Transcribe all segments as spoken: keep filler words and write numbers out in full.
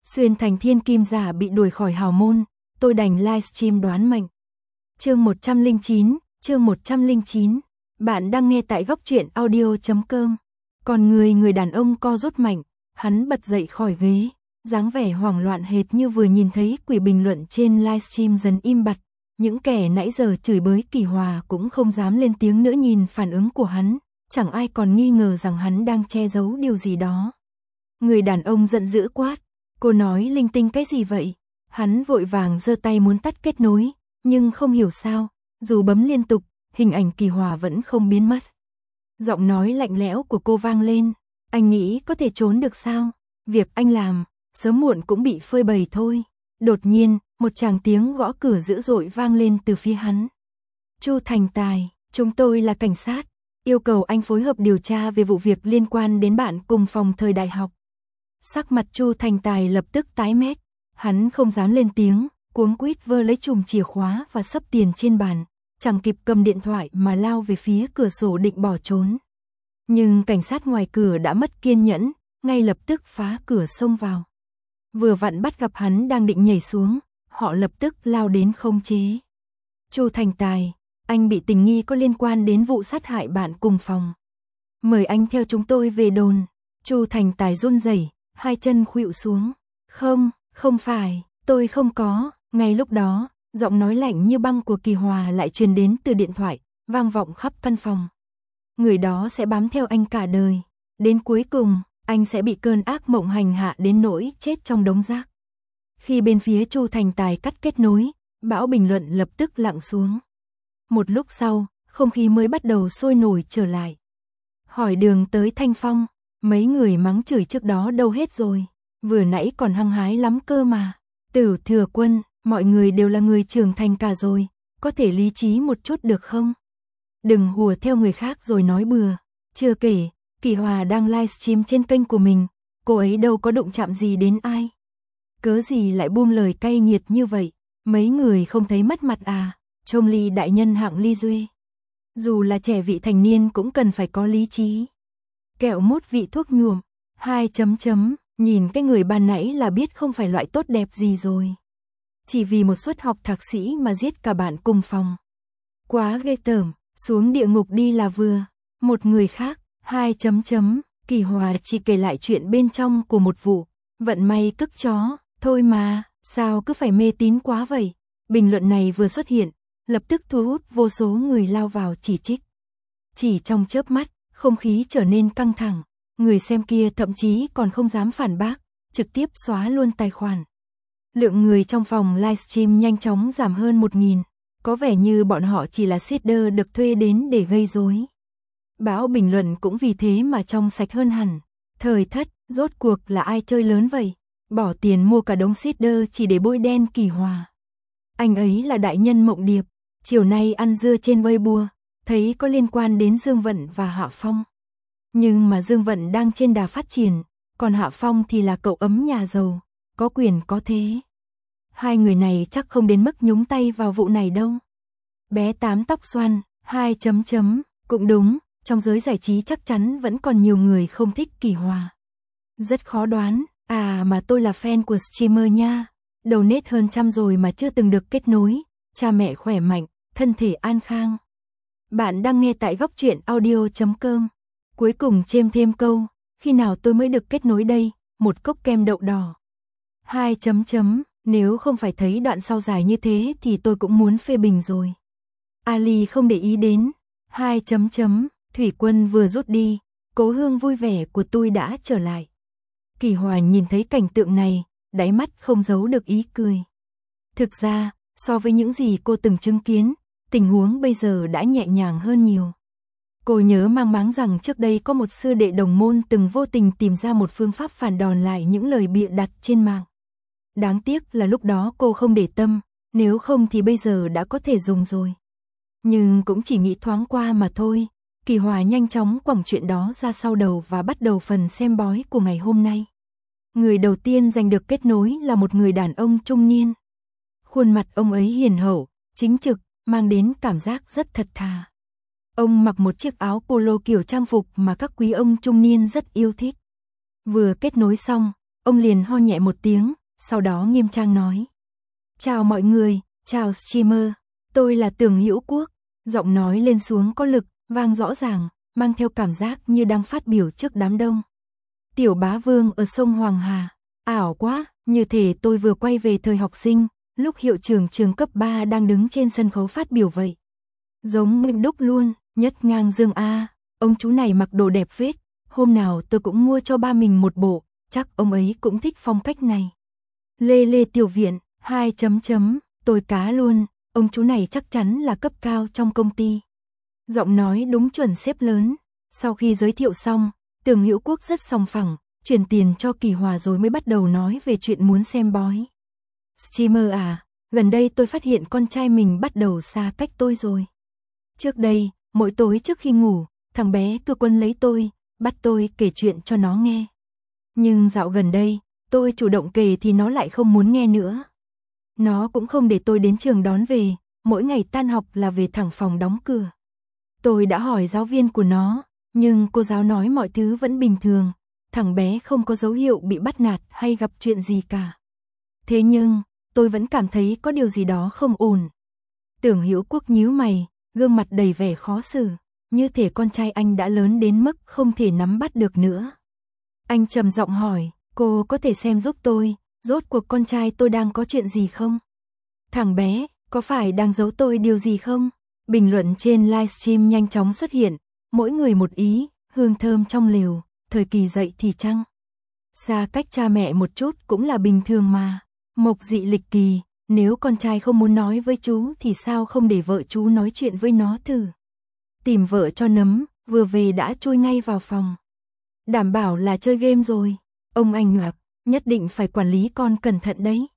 Xuyên thành thiên kim giả bị đuổi khỏi hào môn, tôi đành livestream đoán mệnh. Chương một trăm lẻ chín, chương một trăm lẻ chín. Bạn đang nghe tại góc truyện audio chấm com. Còn người người đàn ông co rút mạnh, hắn bật dậy khỏi ghế, dáng vẻ hoảng loạn hệt như vừa nhìn thấy quỷ. Bình luận trên livestream dần im bặt, những kẻ nãy giờ chửi bới Kỳ Hòa cũng không dám lên tiếng nữa. Nhìn phản ứng của hắn, chẳng ai còn nghi ngờ rằng hắn đang che giấu điều gì đó. Người đàn ông giận dữ quát, cô nói linh tinh cái gì vậy? Hắn vội vàng giơ tay muốn tắt kết nối, nhưng không hiểu sao, dù bấm liên tục, hình ảnh Kỳ Hòa vẫn không biến mất. Giọng nói lạnh lẽo của cô vang lên, anh nghĩ có thể trốn được sao? Việc anh làm, sớm muộn cũng bị phơi bày thôi. Đột nhiên, một tràng tiếng gõ cửa dữ dội vang lên từ phía hắn. Chu Thành Tài, chúng tôi là cảnh sát, yêu cầu anh phối hợp điều tra về vụ việc liên quan đến bạn cùng phòng thời đại học. Sắc mặt Chu Thành Tài lập tức tái mét, hắn không dám lên tiếng, cuống quýt vơ lấy chùm chìa khóa và xấp tiền trên bàn, chẳng kịp cầm điện thoại mà lao về phía cửa sổ định bỏ trốn. Nhưng cảnh sát ngoài cửa đã mất kiên nhẫn, ngay lập tức phá cửa xông vào. Vừa vặn bắt gặp hắn đang định nhảy xuống, họ lập tức lao đến khống chế. Chu Thành Tài, anh bị tình nghi có liên quan đến vụ sát hại bạn cùng phòng. Mời anh theo chúng tôi về đồn. Chu Thành Tài run rẩy, hai chân khuỵu xuống. Không, không phải, tôi không có. Ngay lúc đó, giọng nói lạnh như băng của Kỳ Hòa lại truyền đến từ điện thoại, vang vọng khắp căn phòng. Người đó sẽ bám theo anh cả đời. Đến cuối cùng, anh sẽ bị cơn ác mộng hành hạ đến nỗi chết trong đống rác. Khi bên phía Chu Thành Tài cắt kết nối, bão bình luận lập tức lặng xuống. Một lúc sau, không khí mới bắt đầu sôi nổi trở lại. Hỏi đường tới Thanh Phong, mấy người mắng chửi trước đó đâu hết rồi, vừa nãy còn hăng hái lắm cơ mà. Tử Thừa Quân, mọi người đều là người trưởng thành cả rồi, có thể lý trí một chút được không? Đừng hùa theo người khác rồi nói bừa. Chưa kể, Kỳ Hòa đang livestream trên kênh của mình, cô ấy đâu có đụng chạm gì đến ai. Cớ gì lại buông lời cay nghiệt như vậy, mấy người không thấy mất mặt à? Trông Ly đại nhân hạng Ly Duê. Dù là trẻ vị thành niên cũng cần phải có lý trí. Kẹo mút vị thuốc nhuộm, hai chấm chấm, nhìn cái người ban nãy là biết không phải loại tốt đẹp gì rồi. Chỉ vì một suất học thạc sĩ mà giết cả bạn cùng phòng. Quá ghê tởm, xuống địa ngục đi là vừa. Một người khác, hai chấm chấm, Kỳ Hòa chỉ kể lại chuyện bên trong của một vụ. Vận may cức chó, thôi mà, sao cứ phải mê tín quá vậy? Bình luận này vừa xuất hiện, lập tức thu hút vô số người lao vào chỉ trích. Chỉ trong chớp mắt, không khí trở nên căng thẳng, người xem kia thậm chí còn không dám phản bác, trực tiếp xóa luôn tài khoản. Lượng người trong phòng livestream nhanh chóng giảm hơn một nghìn, có vẻ như bọn họ chỉ là seeder được thuê đến để gây rối. Bão bình luận cũng vì thế mà trong sạch hơn hẳn. Thời thất, rốt cuộc là ai chơi lớn vậy? Bỏ tiền mua cả đống seeder chỉ để bôi đen Kỳ Hòa. Anh ấy là đại nhân Mộng Điệp, chiều nay ăn dưa trên Weibo, thấy có liên quan đến Dương Vận và Hạ Phong. Nhưng mà Dương Vận đang trên đà phát triển, còn Hạ Phong thì là cậu ấm nhà giàu, có quyền có thế. Hai người này chắc không đến mức nhúng tay vào vụ này đâu. Bé Tám tóc xoăn, hai chấm chấm, cũng đúng, trong giới giải trí chắc chắn vẫn còn nhiều người không thích Kỳ Hòa. Rất khó đoán, à mà tôi là fan của streamer nha. Donate hơn trăm rồi mà chưa từng được kết nối, cha mẹ khỏe mạnh, thân thể an khang. Bạn đang nghe tại góc truyện audio chấm com. Cuối cùng chêm thêm câu, khi nào tôi mới được kết nối đây, một cốc kem đậu đỏ. Hai chấm chấm, nếu không phải thấy đoạn sau dài như thế thì tôi cũng muốn phê bình rồi. Ali không để ý đến. Hai chấm chấm, Thủy Quân vừa rút đi, cố hương vui vẻ của tôi đã trở lại. Kỳ Hòa nhìn thấy cảnh tượng này, đáy mắt không giấu được ý cười. Thực ra, so với những gì cô từng chứng kiến, tình huống bây giờ đã nhẹ nhàng hơn nhiều. Cô nhớ mang máng rằng trước đây có một sư đệ đồng môn từng vô tình tìm ra một phương pháp phản đòn lại những lời bịa đặt trên mạng. Đáng tiếc là lúc đó cô không để tâm, nếu không thì bây giờ đã có thể dùng rồi. Nhưng cũng chỉ nghĩ thoáng qua mà thôi. Kỳ Hòa nhanh chóng quẳng chuyện đó ra sau đầu và bắt đầu phần xem bói của ngày hôm nay. Người đầu tiên giành được kết nối là một người đàn ông trung niên. Khuôn mặt ông ấy hiền hậu, chính trực, mang đến cảm giác rất thật thà. Ông mặc một chiếc áo polo kiểu trang phục mà các quý ông trung niên rất yêu thích. Vừa kết nối xong, ông liền ho nhẹ một tiếng, sau đó nghiêm trang nói. Chào mọi người, chào streamer, tôi là Tưởng Hữu Quốc. Giọng nói lên xuống có lực, vang rõ ràng, mang theo cảm giác như đang phát biểu trước đám đông. Tiểu bá vương ở sông Hoàng Hà, ảo quá, như thể tôi vừa quay về thời học sinh, lúc hiệu trưởng trường cấp ba đang đứng trên sân khấu phát biểu vậy. Giống Minh Đúc luôn, nhất ngang dương A, ông chú này mặc đồ đẹp phết, hôm nào tôi cũng mua cho ba mình một bộ, chắc ông ấy cũng thích phong cách này. Lê Lê tiểu viện, hai chấm chấm, tôi cá luôn, ông chú này chắc chắn là cấp cao trong công ty. Giọng nói đúng chuẩn xếp lớn, sau khi giới thiệu xong, Tưởng Hữu Quốc rất sòng phẳng, chuyển tiền cho Kỳ Hòa rồi mới bắt đầu nói về chuyện muốn xem bói. Streamer à, gần đây tôi phát hiện con trai mình bắt đầu xa cách tôi rồi. Trước đây, mỗi tối trước khi ngủ, thằng bé cứ quấn lấy tôi, bắt tôi kể chuyện cho nó nghe. Nhưng dạo gần đây, tôi chủ động kể thì nó lại không muốn nghe nữa. Nó cũng không để tôi đến trường đón về, mỗi ngày tan học là về thẳng phòng đóng cửa. Tôi đã hỏi giáo viên của nó, nhưng cô giáo nói mọi thứ vẫn bình thường, thằng bé không có dấu hiệu bị bắt nạt hay gặp chuyện gì cả. Thế nhưng, tôi vẫn cảm thấy có điều gì đó không ổn. Tưởng Hữu Quốc nhíu mày, gương mặt đầy vẻ khó xử, như thể con trai anh đã lớn đến mức không thể nắm bắt được nữa. Anh trầm giọng hỏi, cô có thể xem giúp tôi, rốt cuộc con trai tôi đang có chuyện gì không? Thằng bé, có phải đang giấu tôi điều gì không? Bình luận trên livestream nhanh chóng xuất hiện, mỗi người một ý, hương thơm trong lều, thời kỳ dậy thì chăng? Xa cách cha mẹ một chút cũng là bình thường mà. Mộc Dị Lịch Kỳ, nếu con trai không muốn nói với chú thì sao không để vợ chú nói chuyện với nó thử? Tìm vợ cho nấm, vừa về đã chui ngay vào phòng. Đảm bảo là chơi game rồi. Ông anh ngoạc, nhất định phải quản lý con cẩn thận đấy.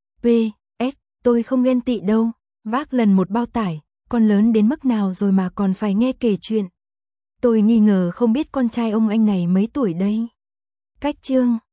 pê ét, tôi không ghen tị đâu, vác lần một bao tải, con lớn đến mức nào rồi mà còn phải nghe kể chuyện. Tôi nghi ngờ không biết con trai ông anh này mấy tuổi đây. Cách chương